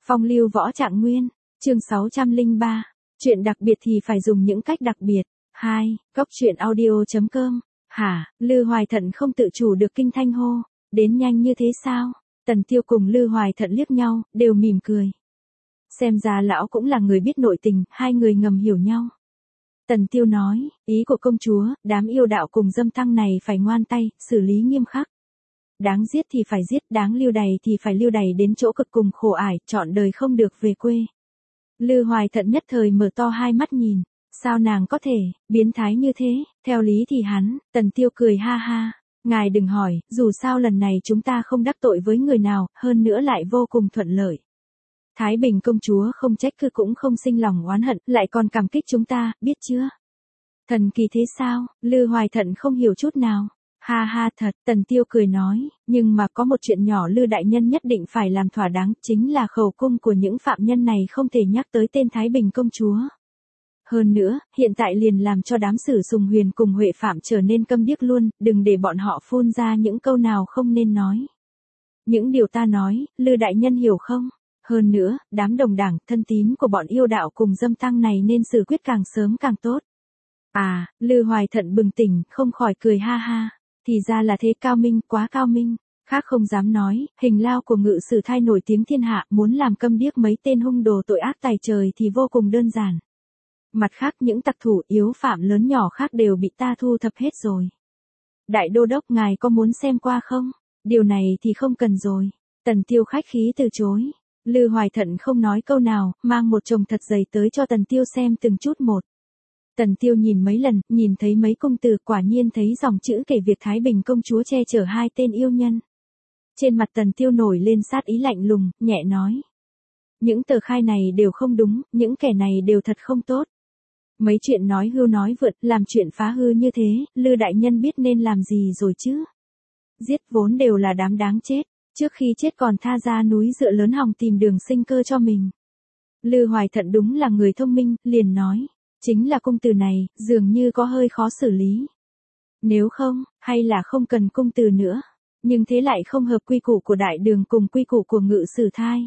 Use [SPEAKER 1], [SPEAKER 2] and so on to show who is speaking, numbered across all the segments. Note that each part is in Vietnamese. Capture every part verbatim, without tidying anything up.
[SPEAKER 1] Phong lưu võ trạng nguyên, chương sáu trăm lẻ ba. Chuyện đặc biệt thì phải dùng những cách đặc biệt. hai. Cốc truyện audio chấm com. Hả, Lư Hoài Thận không tự chủ được kinh thanh hô. Đến nhanh như thế sao? Tần Tiêu cùng Lư Hoài Thận liếc nhau, đều mỉm cười. Xem ra lão cũng là người biết nội tình, hai người ngầm hiểu nhau. Tần Tiêu nói, ý của công chúa, đám yêu đạo cùng dâm tăng này phải ngoan tay, xử lý nghiêm khắc. Đáng giết thì phải giết, đáng lưu đày thì phải lưu đày đến chỗ cực cùng khổ ải, trọn đời không được về quê. Lư Hoài Thận nhất thời mở to hai mắt nhìn, sao nàng có thể, biến thái như thế, theo lý thì hắn, Tần Tiêu cười ha ha, ngài đừng hỏi, dù sao lần này chúng ta không đắc tội với người nào, hơn nữa lại vô cùng thuận lợi. Thái Bình công chúa không trách cứ cũng không sinh lòng oán hận, lại còn cảm kích chúng ta, biết chưa? Thần kỳ thế sao? Lư Hoài Thận không hiểu chút nào. Ha ha thật, Tần Tiêu cười nói, nhưng mà có một chuyện nhỏ Lư đại nhân nhất định phải làm thỏa đáng, chính là khẩu cung của những phạm nhân này không thể nhắc tới tên Thái Bình công chúa. Hơn nữa, hiện tại liền làm cho đám Sử Sùng Huyền cùng Huệ Phạm trở nên câm điếc luôn, đừng để bọn họ phun ra những câu nào không nên nói. Những điều ta nói, Lư đại nhân hiểu không? Hơn nữa, đám đồng đảng, thân tín của bọn yêu đạo cùng dâm tăng này nên xử quyết càng sớm càng tốt. À, Lư Hoài Thận bừng tỉnh, không khỏi cười ha ha. Thì ra là thế, cao minh, quá cao minh. Khác không dám nói, hình lao của Ngự Sử Thai nổi tiếng thiên hạ, muốn làm câm điếc mấy tên hung đồ tội ác tài trời thì vô cùng đơn giản. Mặt khác những tặc thủ yếu phạm lớn nhỏ khác đều bị ta thu thập hết rồi. Đại đô đốc ngài có muốn xem qua không? Điều này thì không cần rồi. Tần Tiêu khách khí từ chối. Lư Hoài Thận không nói câu nào, mang một chồng thật dày tới cho Tần Tiêu xem từng chút một. Tần Tiêu nhìn mấy lần, nhìn thấy mấy công tử, quả nhiên thấy dòng chữ kể việc Thái Bình công chúa che chở hai tên yêu nhân. Trên mặt Tần Tiêu nổi lên sát ý lạnh lùng, nhẹ nói. Những tờ khai này đều không đúng, những kẻ này đều thật không tốt. Mấy chuyện nói hưu nói vượt, làm chuyện phá hư như thế, Lư đại nhân biết nên làm gì rồi chứ? Giết vốn đều là đám đáng chết, trước khi chết còn tha ra núi dựa lớn hòng tìm đường sinh cơ cho mình. Lư Hoài Thận đúng là người thông minh, liền nói. Chính là cung từ này, dường như có hơi khó xử lý. Nếu không, hay là không cần cung từ nữa. Nhưng thế lại không hợp quy củ của đại đường cùng quy củ của Ngự Sử Thai.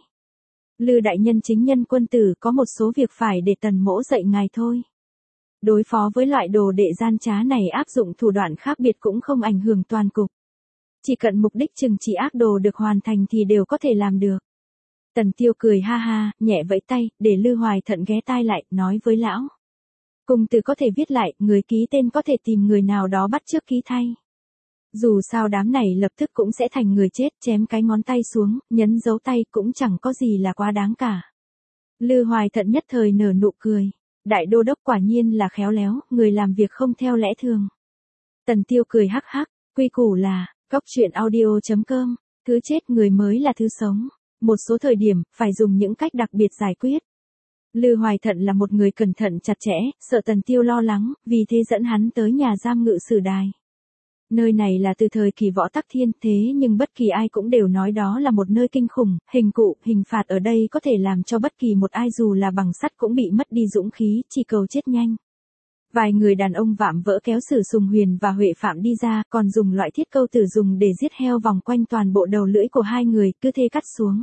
[SPEAKER 1] Lư đại nhân chính nhân quân tử, có một số việc phải để Tần mỗ dạy ngài thôi. Đối phó với loại đồ đệ gian trá này áp dụng thủ đoạn khác biệt cũng không ảnh hưởng toàn cục. Chỉ cần mục đích trừng trị ác đồ được hoàn thành thì đều có thể làm được. Tần Tiêu cười ha ha, nhẹ vẫy tay, để Lư Hoài Thận ghé tai lại, nói với lão. Cung từ có thể viết lại, người ký tên có thể tìm người nào đó bắt chước ký thay. Dù sao đám này lập tức cũng sẽ thành người chết, chém cái ngón tay xuống, nhấn dấu tay cũng chẳng có gì là quá đáng cả. Lư Hoài Thận nhất thời nở nụ cười. Đại đô đốc quả nhiên là khéo léo, người làm việc không theo lẽ thường. Tần Tiêu cười hắc hắc, quy củ là, cốc truyện audio chấm com, thứ chết người mới là thứ sống. Một số thời điểm, phải dùng những cách đặc biệt giải quyết. Lư Hoài Thận là một người cẩn thận chặt chẽ, sợ Tần Tiêu lo lắng, vì thế dẫn hắn tới nhà giam Ngự Sử Đài. Nơi này là từ thời kỳ Võ Tắc Thiên, thế nhưng bất kỳ ai cũng đều nói đó là một nơi kinh khủng, hình cụ, hình phạt ở đây có thể làm cho bất kỳ một ai dù là bằng sắt cũng bị mất đi dũng khí, chỉ cầu chết nhanh. Vài người đàn ông vạm vỡ kéo Sử Sùng Huyền và Huệ Phạm đi ra, còn dùng loại thiết câu tử dùng để giết heo vòng quanh toàn bộ đầu lưỡi của hai người, cứ thế cắt xuống.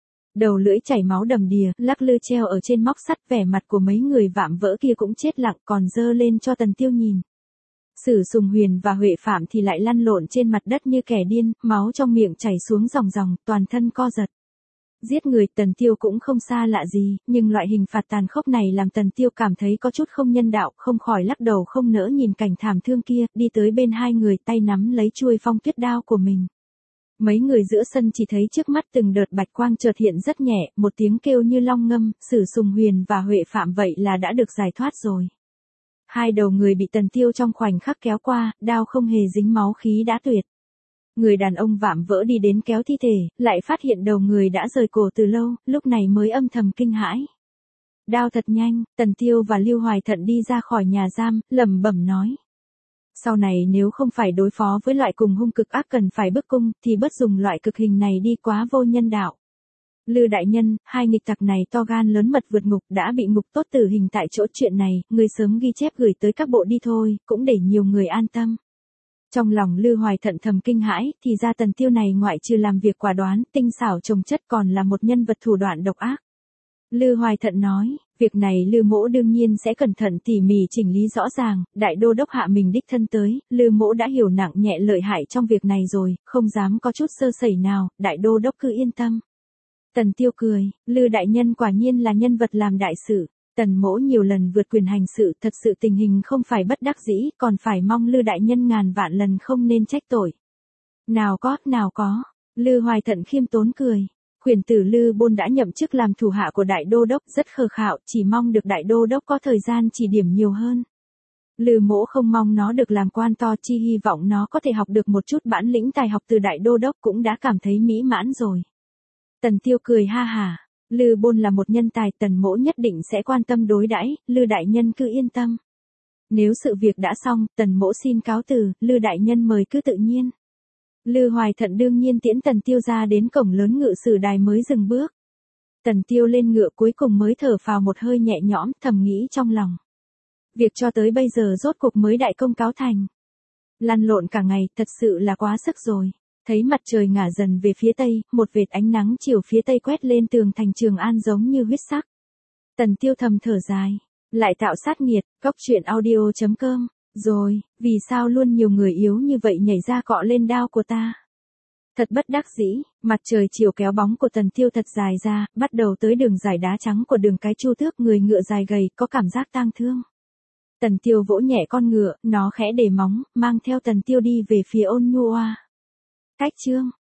[SPEAKER 1] Đầu lưỡi chảy máu đầm đìa, lắc lư treo ở trên móc sắt, vẻ mặt của mấy người vạm vỡ kia cũng chết lặng, còn dơ lên cho Tần Tiêu nhìn. Sử Sùng Huyền và Huệ Phạm thì lại lăn lộn trên mặt đất như kẻ điên, máu trong miệng chảy xuống ròng ròng, toàn thân co giật. Giết người, Tần Tiêu cũng không xa lạ gì, nhưng loại hình phạt tàn khốc này làm Tần Tiêu cảm thấy có chút không nhân đạo, không khỏi lắc đầu không nỡ nhìn cảnh thảm thương kia, đi tới bên hai người, tay nắm lấy chuôi phong tuyết đao của mình. Mấy người giữa sân chỉ thấy trước mắt từng đợt bạch quang chợt hiện rất nhẹ, một tiếng kêu như long ngâm, Sử Sùng Huyền và Huệ Phạm vậy là đã được giải thoát rồi. Hai đầu người bị Tần Tiêu trong khoảnh khắc kéo qua, đao không hề dính máu khí đã tuyệt. Người đàn ông vạm vỡ đi đến kéo thi thể, lại phát hiện đầu người đã rời cổ từ lâu, lúc này mới âm thầm kinh hãi. Đao thật nhanh, Tần Tiêu và Lư Hoài Thận đi ra khỏi nhà giam, lẩm bẩm nói. Sau này nếu không phải đối phó với loại cùng hung cực ác cần phải bức cung, thì bất dùng loại cực hình này đi quá vô nhân đạo. Lư đại nhân, hai nghịch tặc này to gan lớn mật vượt ngục, đã bị ngục tốt tử hình tại chỗ, chuyện này, người sớm ghi chép gửi tới các bộ đi thôi, cũng để nhiều người an tâm. Trong lòng Lư Hoài Thận thầm kinh hãi, thì ra Tần Tiêu này ngoại trừ làm việc quả đoán, tinh xảo trồng chất còn là một nhân vật thủ đoạn độc ác. Lư Hoài Thận nói, việc này Lư Mỗ đương nhiên sẽ cẩn thận tỉ mỉ chỉnh lý rõ ràng, đại đô đốc hạ mình đích thân tới, Lư Mỗ đã hiểu nặng nhẹ lợi hại trong việc này rồi, không dám có chút sơ sẩy nào, đại đô đốc cứ yên tâm. Tần Tiêu cười, Lư đại nhân quả nhiên là nhân vật làm đại sự. Tần Mỗ nhiều lần vượt quyền hành sự, thật sự tình hình không phải bất đắc dĩ, còn phải mong Lư đại nhân ngàn vạn lần không nên trách tội. Nào có, nào có, Lư Hoài Thận khiêm tốn cười. Quyền tử Lư Bôn đã nhậm chức làm thủ hạ của đại đô đốc, rất khờ khạo, chỉ mong được đại đô đốc có thời gian chỉ điểm nhiều hơn. Lư Mỗ không mong nó được làm quan to, chi hy vọng nó có thể học được một chút bản lĩnh tài học từ đại đô đốc cũng đã cảm thấy mỹ mãn rồi. Tần Tiêu cười ha hả. Lư Bôn là một nhân tài, Tần Mỗ nhất định sẽ quan tâm đối đãi, Lư đại nhân cứ yên tâm. Nếu sự việc đã xong, Tần Mỗ xin cáo từ, Lư đại nhân mời cứ tự nhiên. Lư Hoài Thận đương nhiên tiễn Tần Tiêu ra đến cổng lớn ngự sử đài mới dừng bước. Tần Tiêu lên ngựa cuối cùng mới thở phào một hơi nhẹ nhõm, thầm nghĩ trong lòng. Việc cho tới bây giờ rốt cuộc mới đại công cáo thành. Lăn lộn cả ngày, thật sự là quá sức rồi. Thấy mặt trời ngả dần về phía tây, một vệt ánh nắng chiều phía tây quét lên tường thành Trường An giống như huyết sắc. Tần Tiêu thầm thở dài, lại tạo sát nghiệt, cóc truyện audio chấm com, rồi, vì sao luôn nhiều người yếu như vậy nhảy ra cọ lên đao của ta. Thật bất đắc dĩ, mặt trời chiều kéo bóng của Tần Tiêu thật dài ra, bắt đầu tới đường dài đá trắng của đường cái Chu Tước, người ngựa dài gầy, có cảm giác tang thương. Tần Tiêu vỗ nhẹ con ngựa, nó khẽ để móng, mang theo Tần Tiêu đi về phía Ôn Nhu Oa. Cách chương